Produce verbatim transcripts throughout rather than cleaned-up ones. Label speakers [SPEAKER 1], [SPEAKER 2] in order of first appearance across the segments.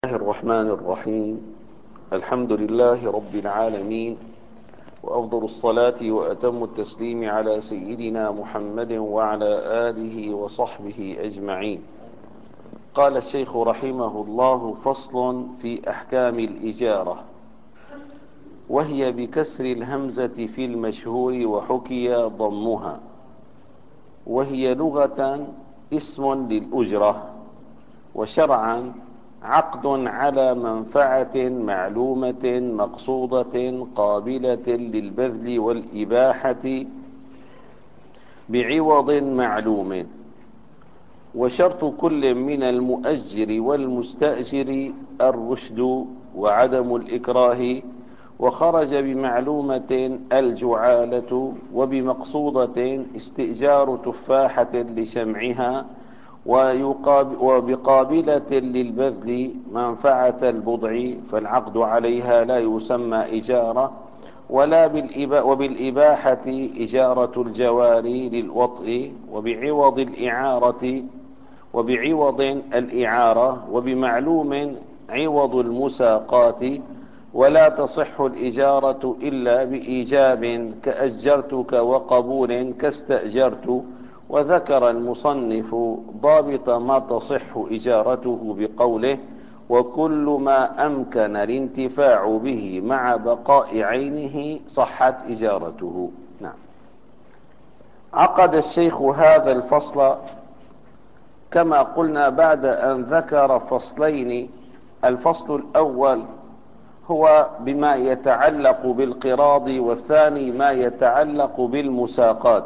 [SPEAKER 1] الله الرحمن الرحيم. الحمد لله رب العالمين، وأفضل الصلاة وأتم التسليم على سيدنا محمد وعلى آله وصحبه أجمعين. قال الشيخ رحمه الله: فصل في أحكام الإجارة، وهي بكسر الهمزة في المشهور وحكي ضمها، وهي لغة اسم للأجرة، وشرعا عقد على منفعة معلومة مقصودة قابلة للبذل والإباحة بعوض معلوم. وشرط كل من المؤجر والمستأجر الرشد وعدم الإكراه، وخرج بمعلومة الجعالة، وبمقصودة استئجار تفاحة لشمعها، وبقابلة للبذل منفعة البضع، فالعقد عليها لا يسمى إجارة، ولا بالإبا وبالإباحة إجارة الجواري للوطء، وبعوض الإعارة وبعوض الإعارة وبمعلوم عوض المساقات. ولا تصح الإجارة إلا بإيجاب، كأجرتك، وقبول كاستأجرت. وذكر المصنف ضابط ما تصح إجارته بقوله: وكل ما أمكن الانتفاع به مع بقاء عينه صحت إجارته. نعم. عقد الشيخ هذا الفصل كما قلنا بعد أن ذكر فصلين. الفصل الأول هو بما يتعلق بالقراض، والثاني ما يتعلق بالمساقات.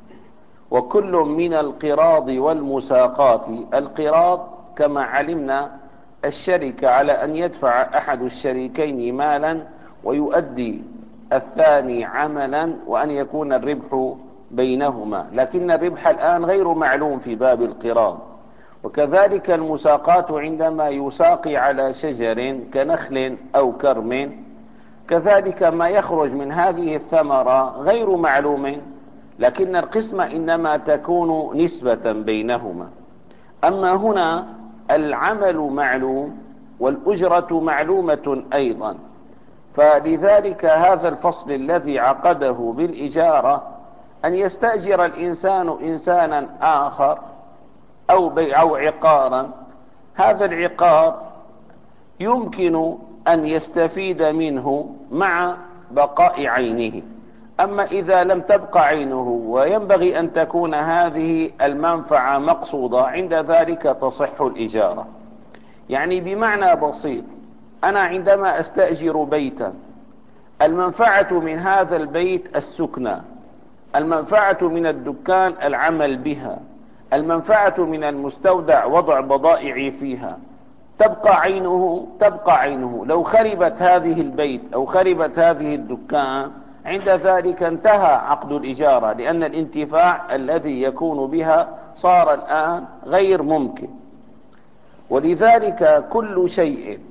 [SPEAKER 1] وكل من القراض والمساقات: القراض كما علمنا الشركة على أن يدفع أحد الشريكين مالا ويؤدي الثاني عملا، وأن يكون الربح بينهما، لكن الربح الآن غير معلوم في باب القراض. وكذلك المساقات عندما يساقي على شجر كنخل أو كرم، كذلك ما يخرج من هذه الثمرة غير معلوم، لكن القسمة إنما تكون نسبة بينهما. أما هنا العمل معلوم والأجرة معلومة أيضا، فلذلك هذا الفصل الذي عقده بالإجارة أن يستأجر الإنسان إنسانا آخر أو بيع أو عقارا. هذا العقار يمكن أن يستفيد منه مع بقاء عينه. أما إذا لم تبقى عينه وينبغي أن تكون هذه المنفعة مقصودة، عند ذلك تصح الإجارة. يعني بمعنى بسيط: أنا عندما أستأجر بيتا، المنفعة من هذا البيت السكنى، المنفعة من الدكان العمل بها، المنفعة من المستودع وضع بضائعي فيها. تبقى عينه تبقى عينه لو خربت هذه البيت أو خربت هذه الدكان، عند ذلك انتهى عقد الإجارة، لأن الانتفاع الذي يكون بها صار الآن غير ممكن. ولذلك كل شيء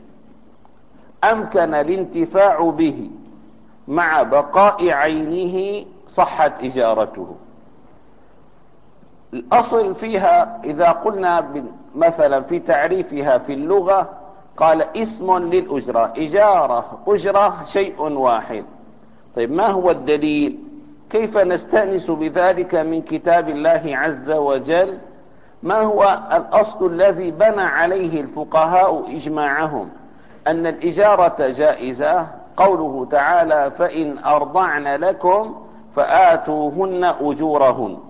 [SPEAKER 1] أمكن الانتفاع به مع بقاء عينه صحت إجارته. الأصل فيها إذا قلنا مثلا في تعريفها في اللغة، قال اسم للأجرة. إجارة أجرة شيء واحد. طيب، ما هو الدليل؟ كيف نستأنس بذلك من كتاب الله عز وجل؟ ما هو الأصل الذي بنى عليه الفقهاء إجماعهم أن الإجارة جائزة؟ قوله تعالى: فإن أرضعن لكم فآتوهن أجورهن.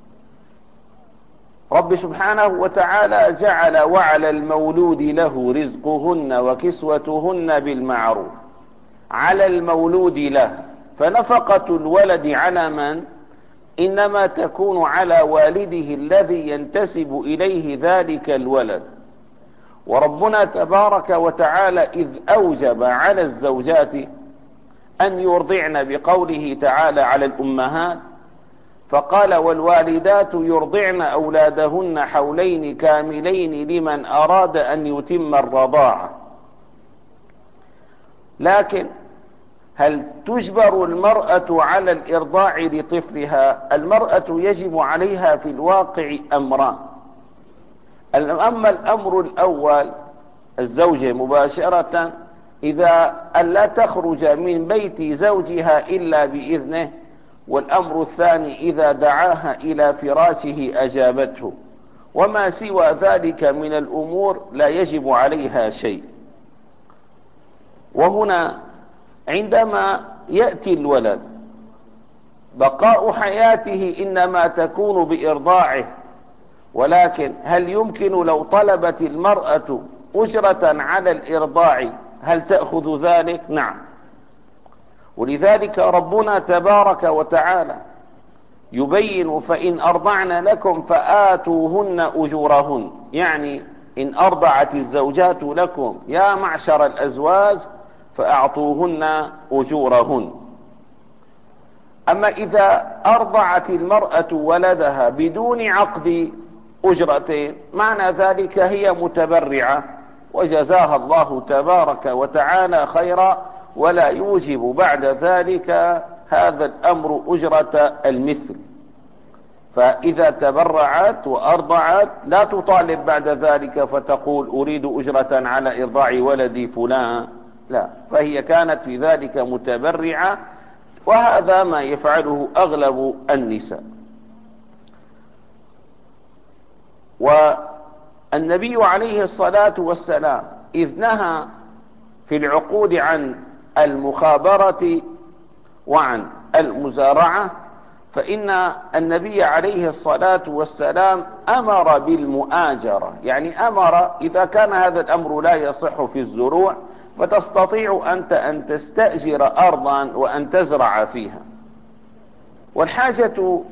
[SPEAKER 1] رب سبحانه وتعالى جعل وعلى المولود له رزقهن وكسوتهن بالمعروف. على المولود له، فنفقة الولد على من؟ إنما تكون على والده الذي ينتسب إليه ذلك الولد. وربنا تبارك وتعالى إذ أوجب على الزوجات أن يرضعن بقوله تعالى على الأمهات، فقال: والوالدات يرضعن أولادهن حولين كاملين لمن أراد أن يتم الرضاعة. لكن هل تجبر المرأة على الإرضاع لطفلها؟ المرأة يجب عليها في الواقع أمران. أما الأمر الأول: الزوجة مباشرة إذا ألا تخرج من بيت زوجها إلا بإذنه، والأمر الثاني إذا دعاها إلى فراشه أجابته، وما سوى ذلك من الأمور لا يجب عليها شيء. وهنا عندما يأتي الولد بقاء حياته إنما تكون بإرضاعه، ولكن هل يمكن لو طلبت المرأة أجرة على الإرضاع هل تأخذ ذلك؟ نعم. ولذلك ربنا تبارك وتعالى يبين فإن أرضعن لكم فآتوهن أجورهن، يعني إن أرضعت الزوجات لكم يا معشر الأزواج فأعطوهن أجورهن. أما إذا أرضعت المرأة ولدها بدون عقد أجرتين معنى ذلك هي متبرعة وجزاها الله تبارك وتعالى خيرا، ولا يوجب بعد ذلك هذا الأمر أجرة المثل. فإذا تبرعت وأرضعت لا تطالب بعد ذلك فتقول أريد أجرة على إرضاع ولدي فلان، لا، فهي كانت في ذلك متبرعة، وهذا ما يفعله أغلب النساء. والنبي عليه الصلاة والسلام إذ نهى في العقود عن المخابرة وعن المزارعة، فإن النبي عليه الصلاة والسلام أمر بالمؤاجرة، يعني أمر إذا كان هذا الأمر لا يصح في الزروع فتستطيع أنت أن تستأجر أرضا وأن تزرع فيها. والحاجة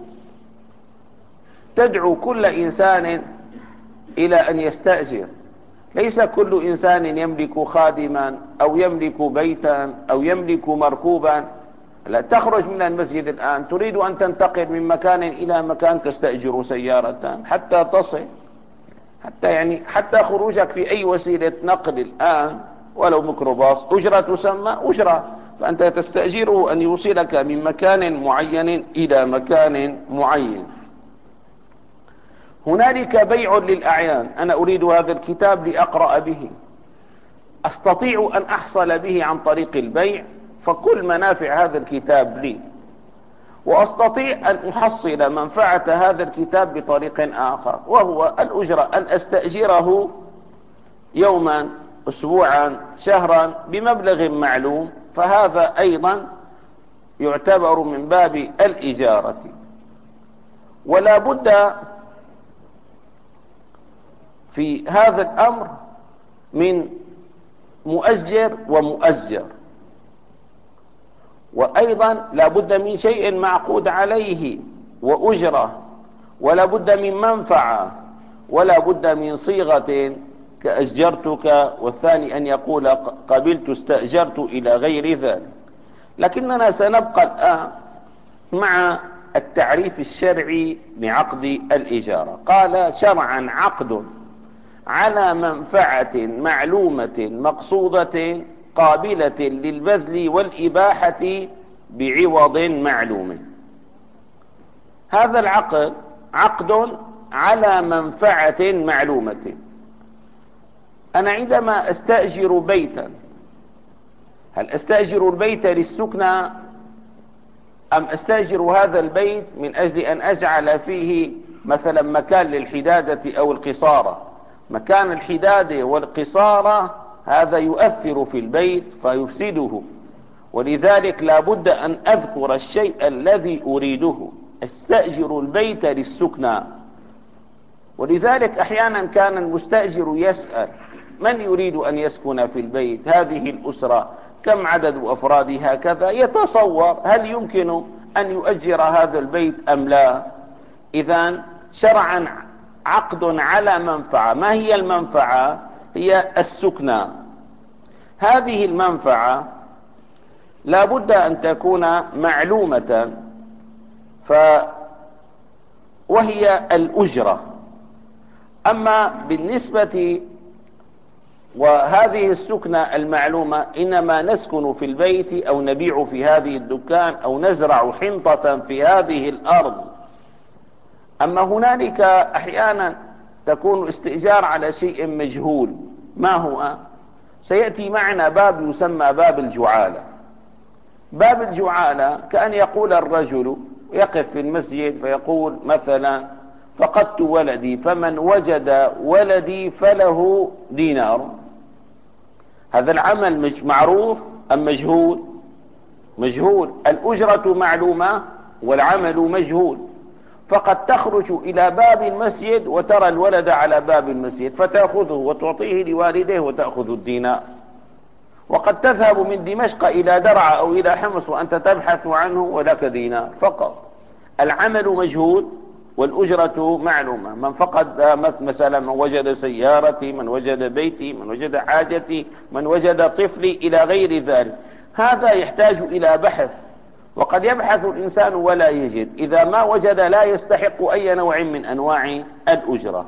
[SPEAKER 1] تدعو كل إنسان إلى أن يستأجر، ليس كل إنسان يملك خادما أو يملك بيتا أو يملك مركوبا. لا تخرج من المسجد الآن تريد أن تنتقل من مكان إلى مكان تستأجر سيارة حتى تصل، حتى يعني حتى خروجك في أي وسيلة نقل الآن ولو ميكروباص أجرة تسمى أجرة، فأنت تستأجره أن يوصلك من مكان معين إلى مكان معين. هنالك بيع للأعيان، أنا أريد هذا الكتاب لأقرأ به، أستطيع أن أحصل به عن طريق البيع، فكل منافع هذا الكتاب لي، وأستطيع أن أحصل منفعة هذا الكتاب بطريق آخر، وهو الأجرة، أن أستأجره يوما أسبوعا شهرا بمبلغ معلوم، فهذا أيضا يعتبر من باب الإجارة. ولا بد في هذا الأمر من مؤجر ومؤجر، وأيضا لا بد من شيء معقود عليه وأجرة، ولا بد من منفعة، ولا بد من صيغة كأجرتك، والثاني أن يقول قبلت استأجرت إلى غير ذلك. لكننا سنبقى الآن مع التعريف الشرعي لعقد الإجارة. قال شرعا عقد على منفعة معلومة مقصودة قابلة للبذل والإباحة بعوض معلوم. هذا العقد عقد على منفعة معلومة. أنا عندما أستأجر بيتا هل أستأجر البيت للسكنى أم أستأجر هذا البيت من أجل أن أجعل فيه مثلا مكان للحدادة أو القصارة؟ مكان الحدادة والقصارة هذا يؤثر في البيت فيفسده، ولذلك لا بد أن أذكر الشيء الذي أريده. أستأجر البيت للسكنى، ولذلك أحيانا كان المستأجر يسأل من يريد أن يسكن في البيت، هذه الأسرة كم عدد أفرادها كذا، يتصور هل يمكن أن يؤجر هذا البيت أم لا. إذن شرعا عقد على منفعة. ما هي المنفعة؟ هي السكنى. هذه المنفعة لا بد أن تكون معلومة، ف وهي الأجرة. أما بالنسبة وهذه السكنة المعلومة إنما نسكن في البيت أو نبيع في هذه الدكان أو نزرع حنطة في هذه الأرض. أما هنالك أحيانا تكون استئجار على شيء مجهول، ما هو؟ سيأتي معنا باب يسمى باب الجعالة. باب الجعالة كأن يقول الرجل يقف في المسجد فيقول مثلا فقدت ولدي فمن وجد ولدي فله دينار. هذا العمل مش معروف أم مجهول؟ مجهول. الأجرة معلومة والعمل مجهول. فقد تخرج إلى باب المسجد وترى الولد على باب المسجد فتأخذه وتعطيه لوالده وتأخذ الدينار. وقد تذهب من دمشق إلى درعا أو إلى حمص وأنت تبحث عنه ولك دينار فقط. العمل مجهول والأجرة معلومة. من فقد مثلا من وجد سيارتي، من وجد بيتي، من وجد حاجتي، من وجد طفلي إلى غير ذلك، هذا يحتاج إلى بحث. وقد يبحث الإنسان ولا يجد، إذا ما وجد لا يستحق أي نوع من أنواع الأجرة.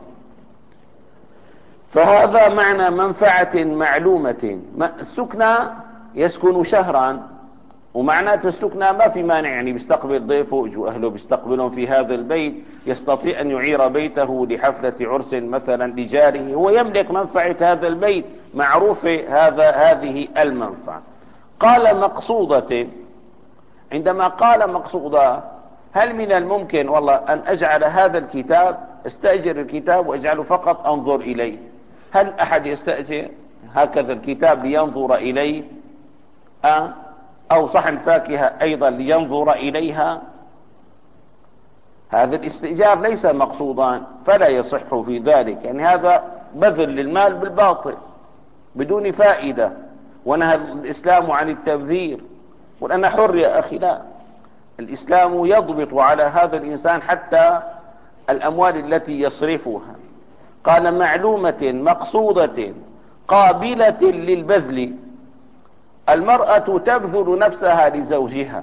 [SPEAKER 1] فهذا معنى منفعة معلومة. السكنى يسكن شهرا، ومعنات السكنى ما في مانع، يعني بيستقبل ضيفه، يجوا أهله بيستقبلهم في هذا البيت، يستطيع أن يعير بيته لحفلة عرس مثلا لجاره، هو يملك منفعة هذا البيت، معروفة هذا هذه المنفعة. قال مقصودة. عندما قال مقصودة، هل من الممكن والله أن أجعل هذا الكتاب، استأجر الكتاب وأجعله فقط أنظر إليه؟ هل أحد يستأجر هكذا الكتاب لينظر إليه؟ أه؟ أو صحن فاكهة أيضا لينظر إليها؟ هذا الاستئجار ليس مقصودا، فلا يصح في ذلك. يعني هذا بذل للمال بالباطل بدون فائدة. ونهى الإسلام عن التبذير. قل أنا حر يا أخي، لا، الإسلام يضبط على هذا الإنسان حتى الأموال التي يصرفها. قال معلومة مقصودة قابلة للبذل. المرأة تبذل نفسها لزوجها،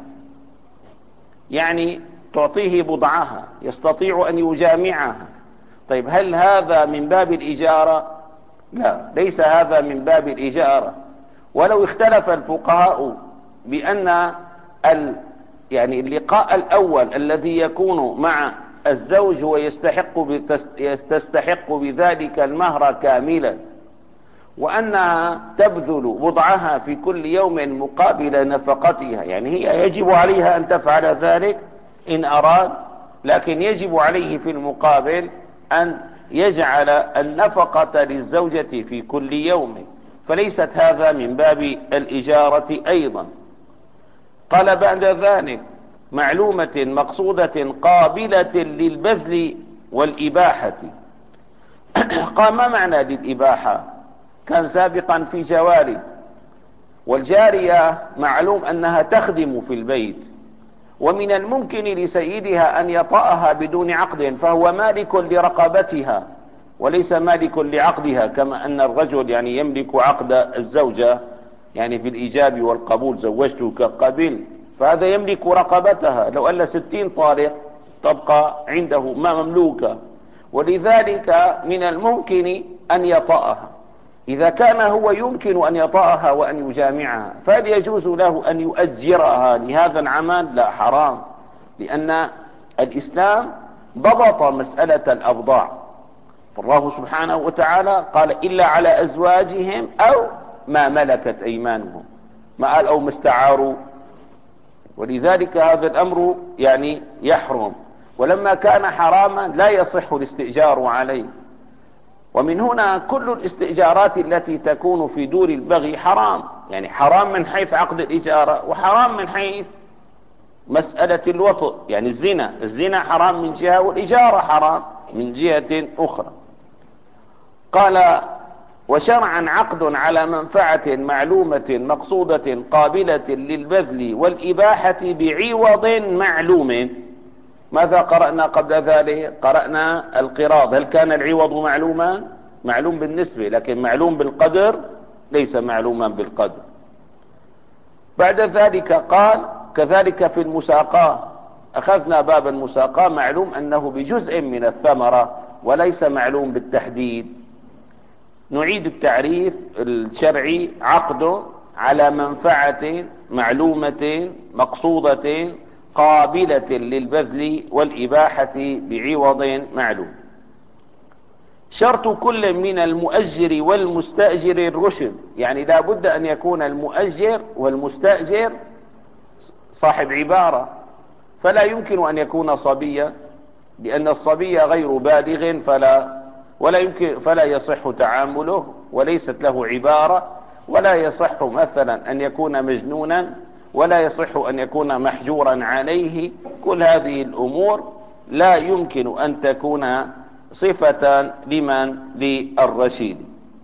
[SPEAKER 1] يعني تعطيه بضعها، يستطيع أن يجامعها. طيب هل هذا من باب الإجارة؟ لا، ليس هذا من باب الإجارة. ولو اختلف الفقهاء بأن ال يعني اللقاء الأول الذي يكون مع الزوج هو يستحق تستحق بذلك المهر كاملا، وأنها تبذل بضعها في كل يوم مقابل نفقتها، يعني هي يجب عليها أن تفعل ذلك إن أراد، لكن يجب عليه في المقابل أن يجعل النفقة للزوجة في كل يوم، فليست هذا من باب الإجارة أيضا. قال بعد ذلك معلومة مقصودة قابلة للبذل والإباحة. قال ما معنى للإباحة؟ كان سابقا في جواري، والجارية معلوم أنها تخدم في البيت، ومن الممكن لسيدها أن يطأها بدون عقد، فهو مالك لرقبتها وليس مالك لعقدها، كما أن الرجل يعني يملك عقد الزوجة، يعني في الإيجاب والقبول، زوجتك قبل، فهذا يملك رقبتها. لو أن ستين طارق تبقى عنده ما مملوكة، ولذلك من الممكن أن يطأها. إذا كان هو يمكن أن يطأها وأن يجامعها، فهل يجوز له أن يؤجرها لهذا العمل؟ لا، حرام، لأن الإسلام ضبط مسألة الأبضاع. فالله سبحانه وتعالى قال إلا على أزواجهم أو ما ملكت أيمانهم، ما قال أو ما استعاروا، ولذلك هذا الأمر يعني يحرم. ولما كان حراما لا يصح الاستئجار عليه. ومن هنا كل الاستئجارات التي تكون في دور البغي حرام، يعني حرام من حيث عقد الإجارة، وحرام من حيث مسألة الوطء، يعني الزنا الزنا حرام من جهة، والإجارة حرام من جهة أخرى. قال وشرعا عقد على منفعة معلومة مقصودة قابلة للبذل والإباحة بعوض معلوم. ماذا قرأنا قبل ذلك؟ قرأنا القراض. هل كان العوض معلوما؟ معلوم بالنسبة، لكن معلوم بالقدر ليس معلوما بالقدر. بعد ذلك قال كذلك في المساقاة. أخذنا باب المساقاة، معلوم أنه بجزء من الثمرة وليس معلوم بالتحديد. نعيد التعريف الشرعي: عقد على منفعة معلومة مقصودة قابلة للبذل والإباحة بعوض معلوم. شرط كل من المؤجر والمستأجر الرشد، يعني لا بد أن يكون المؤجر والمستأجر صاحب عبارة، فلا يمكن أن يكون صبيا، لأن الصبي غير بالغ فلا ولا يمكن فلا يصح تعامله وليست له عبارة، ولا يصح مثلا أن يكون مجنونا، ولا يصح أن يكون محجورا عليه. كل هذه الأمور لا يمكن أن تكون صفة لمن للرشيد.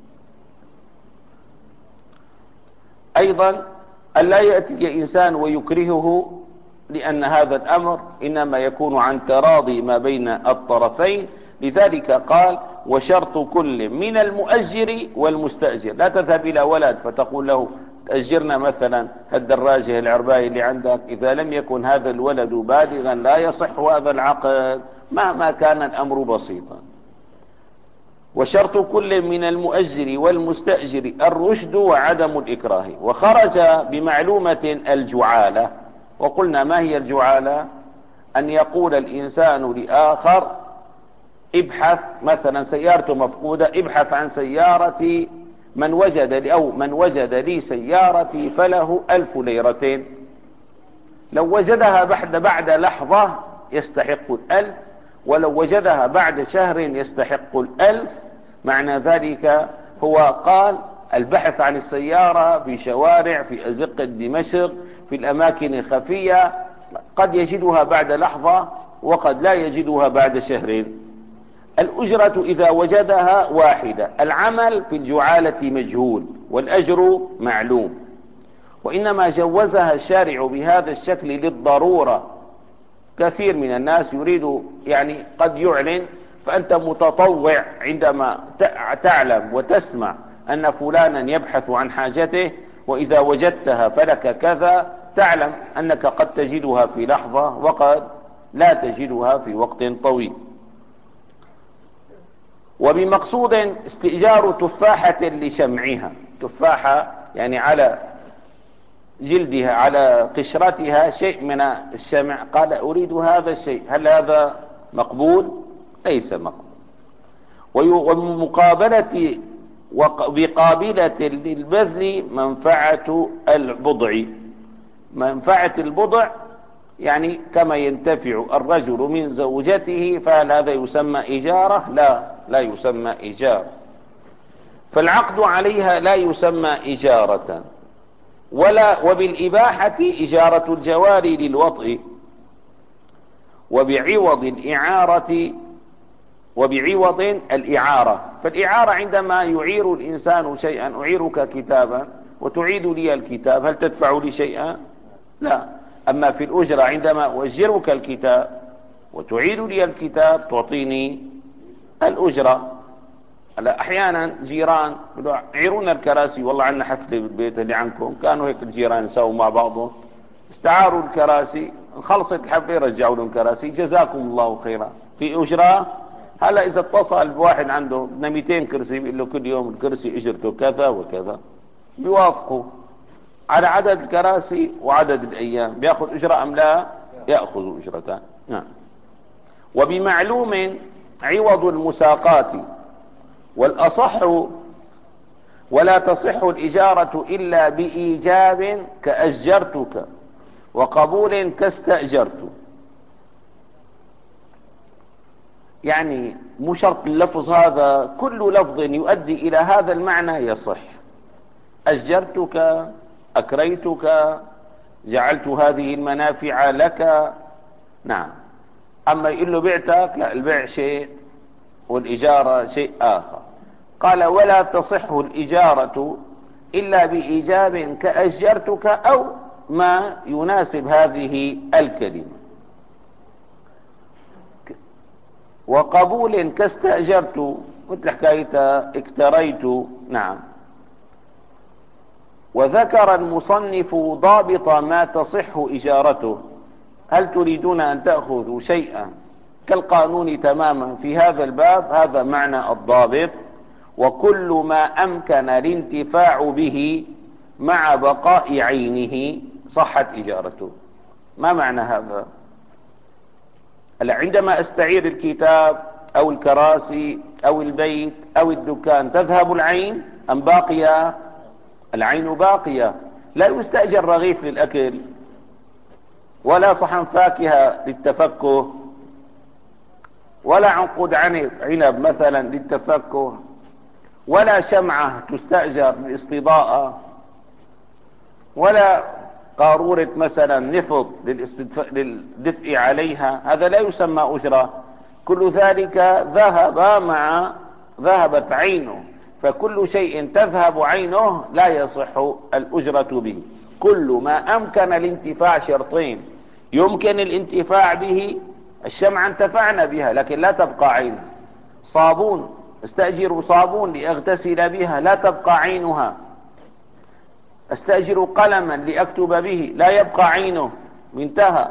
[SPEAKER 1] أيضا ألا يأتي إنسان ويكرهه، لأن هذا الأمر إنما يكون عن تراضي ما بين الطرفين. لذلك قال وشرط كل من المؤجر والمستأجر. لا تذهب إلى ولد فتقول له تأجرنا مثلا الدراجة العرباية اللي عندك، إذا لم يكن هذا الولد بالغا لا يصح هذا العقد مهما كان الأمر بسيطا. وشرط كل من المؤجر والمستأجر الرشد وعدم الإكراه. وخرج بمعلومة الجعالة. وقلنا ما هي الجعالة؟ أن يقول الإنسان لآخر ابحث مثلا سيارته مفقودة، ابحث عن سيارتي من وجد لي أو من وجد لي سيارتي فله ألف ليرتين. لو وجدها بعد بعد لحظة يستحق الألف، ولو وجدها بعد شهر يستحق الألف. معنى ذلك هو قال البحث عن السيارة في شوارع، في أزقة دمشق، في الأماكن الخفية، قد يجدها بعد لحظة وقد لا يجدها بعد شهرين. الأجرة إذا وجدها واحدة. العمل في الجعالة مجهول والأجر معلوم، وإنما جوزها الشارع بهذا الشكل للضرورة. كثير من الناس يريد يعني قد يعلن، فأنت متطوع عندما تعلم وتسمع أن فلانا يبحث عن حاجته، وإذا وجدتها فلك كذا، تعلم أنك قد تجدها في لحظة وقد لا تجدها في وقت طويل. وبمقصود استئجار تفاحة لشمعها. تفاحة يعني على جلدها على قشرتها شيء من الشمع، قال أريد هذا الشيء، هل هذا مقبول؟ ليس مقبول. ومقابلة وبقابلة للبذل منفعة البضع. منفعة البضع يعني كما ينتفع الرجل من زوجته، فهل هذا يسمى إجارة؟ لا، لا يسمى إجارة. فالعقد عليها لا يسمى إجارة. ولا وبالإباحة إجارة الجواري للوطء. وبعوض الإعارة وبعوض الإعارة. فالإعارة عندما يعير الإنسان شيئا، أعيرك كتابا وتعيد لي الكتاب، هل تدفع لي شيئا؟ لا. أما في الأجرة عندما أؤجرك الكتاب وتعيد لي الكتاب تعطيني الأجرة. هلا أحيانا جيران يعيرون الكراسي، والله عندنا حفلة بالبيت اللي عندكم، كانوا هيك الجيران يساووا مع بعضهم، استعاروا الكراسي، خلصت الحفلة رجعوا لهم كراسي، جزاكم الله خيرا، في أجرة. هلا إذا اتصل بواحد عنده بدنا مئتين كرسي، بيقول له كل يوم الكرسي أجرته كذا وكذا، بيوافقوا على عدد الكراسي وعدد الأيام، بيأخذ أجرة أم لا؟ يأخذ أجرتان. نعم. وبمعلوم عوض المساقات. والأصح ولا تصح الإجارة إلا بإيجاب كأجرتك، وقبول كاستأجرت. يعني مو شرط اللفظ هذا، كل لفظ يؤدي إلى هذا المعنى يصح. أجرتك، أكريتك، جعلت هذه المنافع لك. نعم. أما يقول له بعتك، لا، البيع شيء والإجارة شيء آخر. قال ولا تصح الإجارة إلا بإيجاب كأجرتك أو ما يناسب هذه الكلمة، وقبول كاستأجرت، مثل حكاية اكتريت. نعم. وذكر المصنف ضابط ما تصح إجارته. هل تريدون أن تأخذوا شيئا كالقانون تماما في هذا الباب؟ هذا معنى الضابط. وكل ما أمكن الانتفاع به مع بقاء عينه صحت إجارته. ما معنى هذا؟ عندما أستعير الكتاب أو الكراسي أو البيت أو الدكان تذهب العين أم باقية؟ العين باقية. لا يستأجر رغيف للأكل، ولا صحن فاكهة للتفكه، ولا عنقود عنب مثلا للتفكه، ولا شمعة تستأجر للاستضاءة، ولا قارورة مثلا نفط للدفء عليها. هذا لا يسمى أجرة. كل ذلك ذهب مع ذهبت عينه. فكل شيء تذهب عينه لا يصح الأجرة به. كل ما أمكن الانتفاع شرطين: يمكن الانتفاع به، الشمعة انتفعنا بها لكن لا تبقى عينها. صابون، استأجر صابون لأغتسل بها، لا تبقى عينها. استأجر قلما لأكتب به، لا يبقى عينه، انتهى.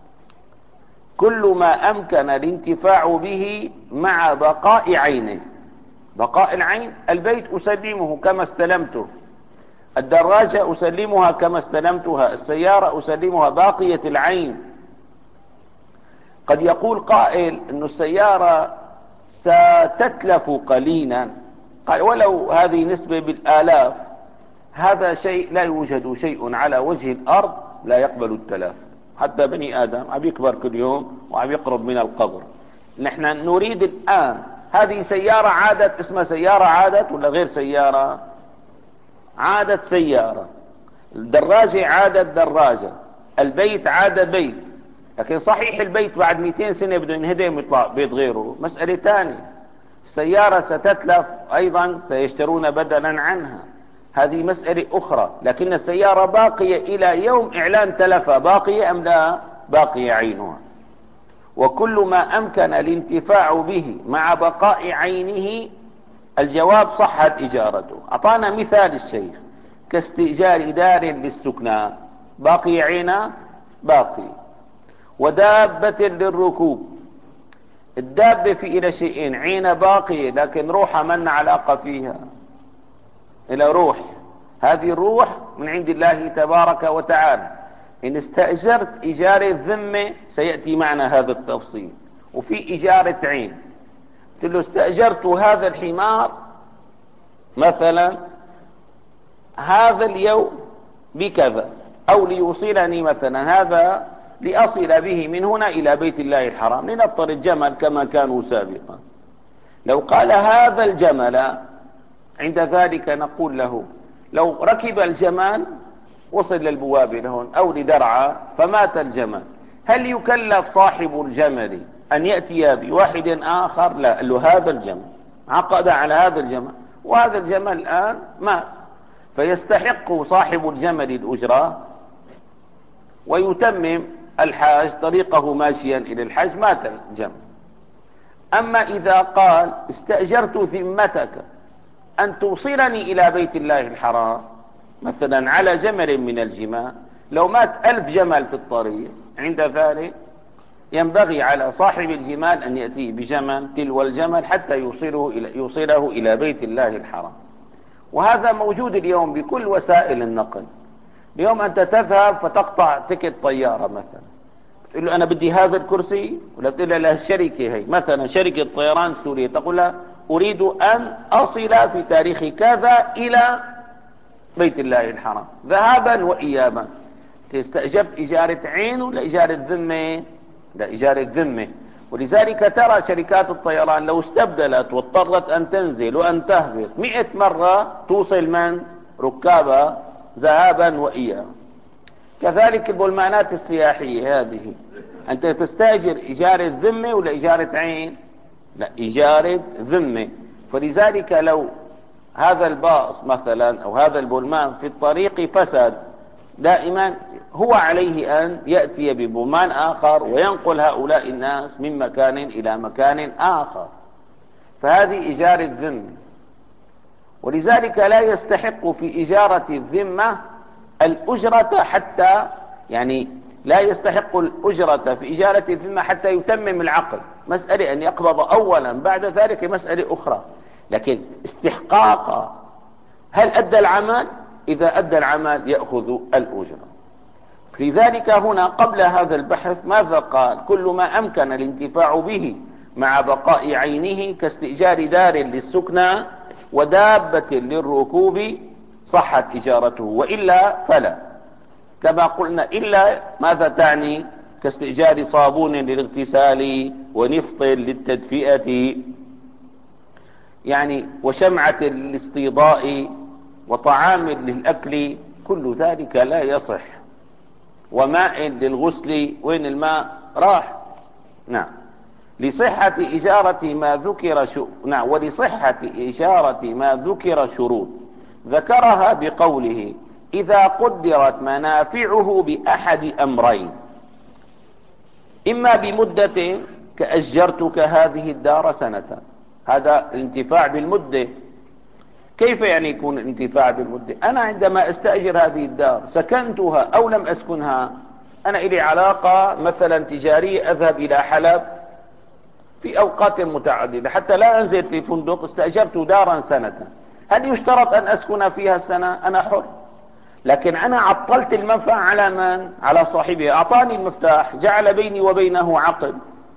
[SPEAKER 1] كل ما أمكن الانتفاع به مع بقاء عينه. بقاء العين: البيت أسلمه كما استلمته، الدراجة أسلمها كما استلمتها، السيارة أسلمها، باقية العين. قد يقول قائل أن السيارة ستتلف قليلا، قال ولو هذه نسبة بالآلاف. هذا شيء لا يوجد شيء على وجه الأرض لا يقبل التلاف. حتى بني آدم عم يكبر كل يوم وعم يقرب من القبر. نحن نريد الآن هذه سيارة عادت اسمها سيارة عادت ولا غير سيارة؟ عادت سيارة. الدراجة عادت دراجة. البيت عاد بيت. لكن صحيح البيت بعد مئتين سنة بده ينهدم ويطلع بيت غيره، مسألة ثانية. السيارة ستتلف أيضا، سيشترون بدلا عنها، هذه مسألة أخرى. لكن السيارة باقية إلى يوم إعلان تلفها، باقية أم لا؟ باقية عينها. وكل ما أمكن الانتفاع به مع بقاء عينه، الجواب صحت إجارته. أعطانا مثال الشيخ: كاستئجار دار للسكنى، باقي عينه؟ باقي. ودابة للركوب، الدابة في إلى شيئين: عين باقية لكن روحها من علاقة فيها، إلى روح، هذه الروح من عند الله تبارك وتعالى. إن استأجرت إجارة ذمة سيأتي معنا هذا التفصيل. وفي إجارة عين، قلت له استأجرت هذا الحمار مثلا هذا اليوم بكذا، أو ليوصلني مثلا هذا لأصل به من هنا إلى بيت الله الحرام، لنفترض جمل كما كانوا سابقا. لو قال هذا الجمل، عند ذلك نقول له لو ركب الجمال وصل للبوابة لهون أو لدرعا فمات الجمل، هل يكلف صاحب الجمل أن يأتي بواحد آخر؟ لا، قال له هذا الجمل، عقد على هذا الجمل، وهذا الجمل الآن مات، فيستحق صاحب الجمل الأجرة ويتمم الحاج طريقه ماشيا إلى الحج، مات الجمل. أما إذا قال استأجرت ذمتك أن توصلني إلى بيت الله الحرام مثلا على جمل من الجمال، لو مات ألف جمل في الطريق، عند ذلك ينبغي على صاحب الجمال أن يأتي بجمل تلو الجمل حتى يوصله إلى, يوصله إلى بيت الله الحرام. وهذا موجود اليوم بكل وسائل النقل. اليوم أنت تذهب فتقطع تكت طيارة مثلا، تقول له أنا بدي هذا الكرسي، ولا بتقول له الشركة هي مثلا شركة طيران سورية، تقول له أريد أن أصل في تاريخ كذا إلى بيت الله الحرام ذهابا وإيابا. استأجرت إجارة عين ولا إجارة ذمة؟ لا، إجارة ذمة. ولذلك ترى شركات الطيران لو استبدلت واضطرت أن تنزل وأن تهبط مئة مرة توصل من ركابها ذهابا وإيابا. كذلك البلمانات السياحية هذه، أنت تستأجر إجارة ذمة ولا إجارة عين؟ لا، إجارة ذمة. فلذلك لو هذا الباص مثلا أو هذا البلمان في الطريق فسد، دائما هو عليه أن يأتي ببلمان آخر وينقل هؤلاء الناس من مكان إلى مكان آخر، فهذه إجارة ذمة. ولذلك لا يستحق في إجارة الذمة الأجرة حتى، يعني لا يستحق الأجرة في إجارة الذمة حتى يتمم العقد. مسألة أن يقبض أولا بعد ذلك مسألة أخرى، لكن استحقاق هل أدى العمل؟ إذا أدى العمل يأخذ الأجرة. لذلك هنا قبل هذا البحث ماذا قال؟ كل ما أمكن الانتفاع به مع بقاء عينه كاستئجار دار للسكنى ودابة للركوب صحت إجارته، وإلا فلا. كما قلنا إلا ماذا تعني؟ كاستئجار صابون للاغتسال ونفط للتدفئة يعني، وشمعة للاستيضاء وطعام للأكل، كل ذلك لا يصح. وماء للغسل، وين الماء؟ راح. نعم. لصحة إجارة ما ذكر شو... نعم ولصحة إجارة ما ذكر شروط ذكرها بقوله إذا قدرت منافعه بأحد أمرين، إما بمدة كأجرتك هذه الدار سنة، هذا الانتفاع بالمدة. كيف يعني يكون الانتفاع بالمدة؟ أنا عندما أستأجر هذه الدار سكنتها أو لم أسكنها، أنا إلي علاقة مثلا تجارية، أذهب إلى حلب في أوقات متعددة حتى لا أنزل في فندق، استأجرت دارا سنة، هل يشترط أن أسكن فيها السنة؟ أنا حر. لكن أنا عطلت المنفعة على من؟ على صاحبها. أعطاني المفتاح، جعل بيني وبينه عقد،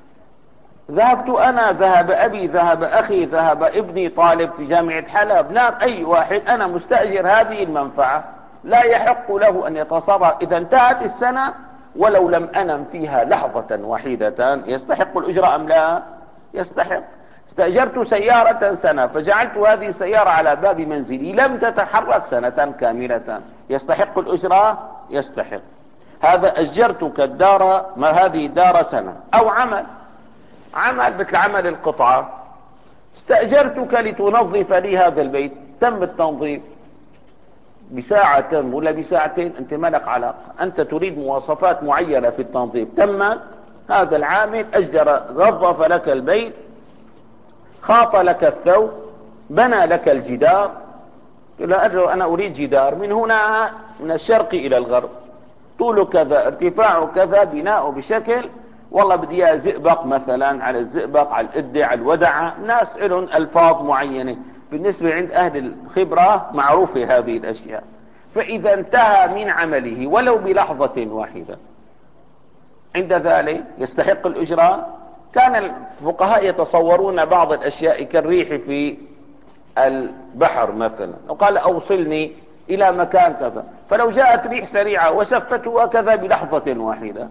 [SPEAKER 1] ذهبت أنا، ذهب أبي، ذهب أخي، ذهب ابني طالب في جامعة حلب، نعم أي واحد، أنا مستأجر هذه المنفعة، لا يحق له أن يتصرف. إذا انتهت السنة ولو لم أنم فيها لحظة وحيدة، يستحق الأجرة أم لا؟ يستحق. استأجرت سيارة سنة فجعلت هذه السيارة على باب منزلي لم تتحرك سنة كاملة، يستحق الأجرة؟ يستحق. هذا أجرتك الدار، ما هذه الدار سنة. أو عمل، عمل مثل عمل القطعة، استأجرتك لتنظف لي هذا البيت، تم التنظيف بساعة تم ولا بساعتين، أنت ما لك علاقة، أنت تريد مواصفات معينة في التنظيف، تم. هذا العامل أجر، نظف لك البيت، خاط لك الثوب، بنى لك الجدار. لا أجر، أنا أريد جدار من هنا من الشرق إلى الغرب، طوله كذا، ارتفاعه كذا، بناؤه بشكل، والله بدي اياه زئبق مثلا، على الزئبق، على الإدة، على الودعة، ناس لهم ألفاظ معينة بالنسبة عند أهل الخبرة معروفة هذه الأشياء. فإذا انتهى من عمله ولو بلحظة واحدة، عند ذلك يستحق الأجرة. كان الفقهاء يتصورون بعض الأشياء كالريح في البحر مثلا، وقال أوصلني إلى مكان كذا، فلو جاءت ريح سريعة وسفته هكذا بلحظة واحدة،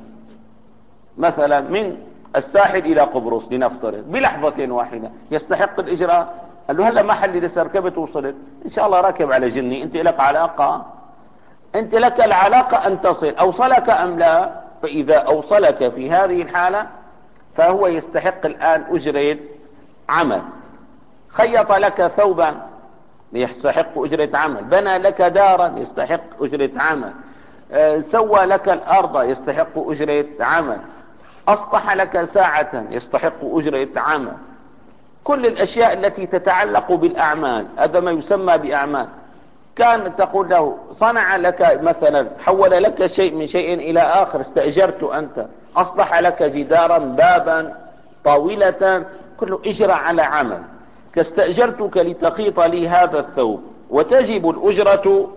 [SPEAKER 1] مثلا من الساحل إلى قبرص لنفترض بلحظة واحدة، يستحق الإجراء؟ قال له هلا محل لسه ركبت وصلت، إن شاء الله راكب على جني، أنت لك علاقة، أنت لك العلاقة أن تصل، أوصلك أم لا؟ فإذا أوصلك في هذه الحالة فهو يستحق الآن أجرة عمل. خيط لك ثوبا يستحق أجرة عمل، بنى لك دارا يستحق أجرة عمل، أه سوى لك الأرض يستحق أجرة عمل، أصلح لك ساعة يستحق أجرة عمل. كل الأشياء التي تتعلق بالأعمال، هذا ما يسمى بأعمال. كان تقول له صنع لك مثلا، حول لك شيء من شيء إلى آخر، استأجرت أنت، أصلح لك جدارا، بابا، طاولة، كله إجرى على عمل. كاستأجرتك لتخيط لي هذا الثوب، وتجب الأجرة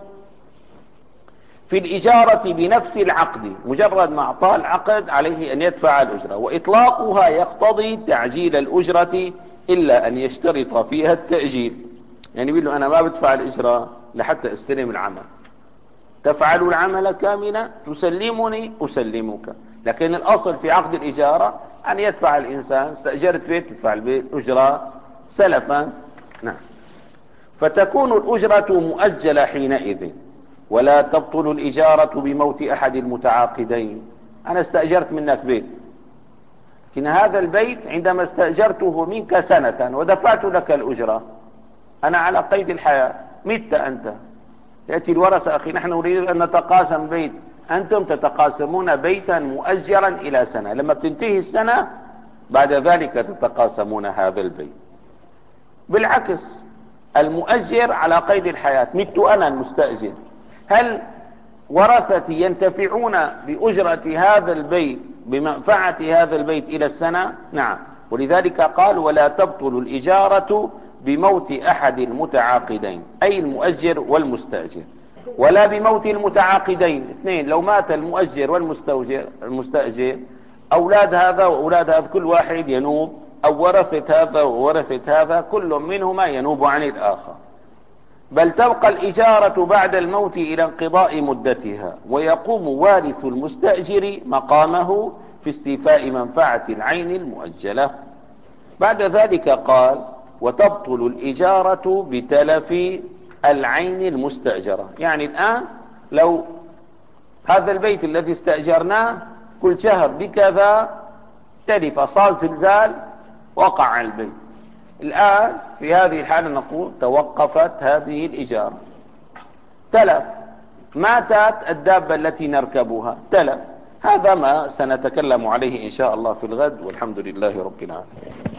[SPEAKER 1] في الإجارة بنفس العقد، مجرد ما أعطاه العقد عليه أن يدفع الأجرة، وإطلاقها يقتضي تعجيل الأجرة إلا أن يشترط فيها التأجيل. يعني يقول له أنا ما بدفع الأجرة لحتى استلم العمل، تفعل العمل كاملا تسلمني أسلمك، لكن الأصل في عقد الإجارة أن يدفع الإنسان، استأجرت بيت تدفع البيت أجرة سلفا. نعم. فتكون الأجرة مؤجلة حينئذ، ولا تبطل الإجارة بموت أحد المتعاقدين. أنا استأجرت منك بيت، لكن هذا البيت عندما استأجرته منك سنة ودفعت لك الأجرة، أنا على قيد الحياة، مت أنت، يأتي الورثة أخي نحن نريد أن نتقاسم بيت، أنتم تتقاسمون بيتا مؤجرا إلى سنة، لما بتنتهي السنة بعد ذلك تتقاسمون هذا البيت. بالعكس، المؤجر على قيد الحياة، مت أنا المستأجر، هل ورثتي ينتفعون بأجرة هذا البيت، بمنفعة هذا البيت إلى السنة؟ نعم. ولذلك قال ولا تبطل الإجارة بموت أحد المتعاقدين، أي المؤجر والمستأجر، ولا بموت المتعاقدين اثنين، لو مات المؤجر والمستأجر المستأجر، أولاد هذا وأولاد هذا كل واحد ينوب أو ورثة هذا وورثة هذا، كل منهما ينوب عن الآخر، بل تبقى الإجارة بعد الموت إلى انقضاء مدتها، ويقوم وارث المستأجر مقامه في استيفاء منفعة العين المؤجلة. بعد ذلك قال: وتبطل الإجارة بتلف العين المستأجرة. يعني الآن لو هذا البيت الذي استأجرناه كل شهر بكذا تلف، صار زلزال وقع على البيت، الآن في هذه الحالة نقول توقفت هذه الإجارة. تلف، ماتت الدابة التي نركبها، تلف. هذا ما سنتكلم عليه إن شاء الله في الغد، والحمد لله رب العالمين.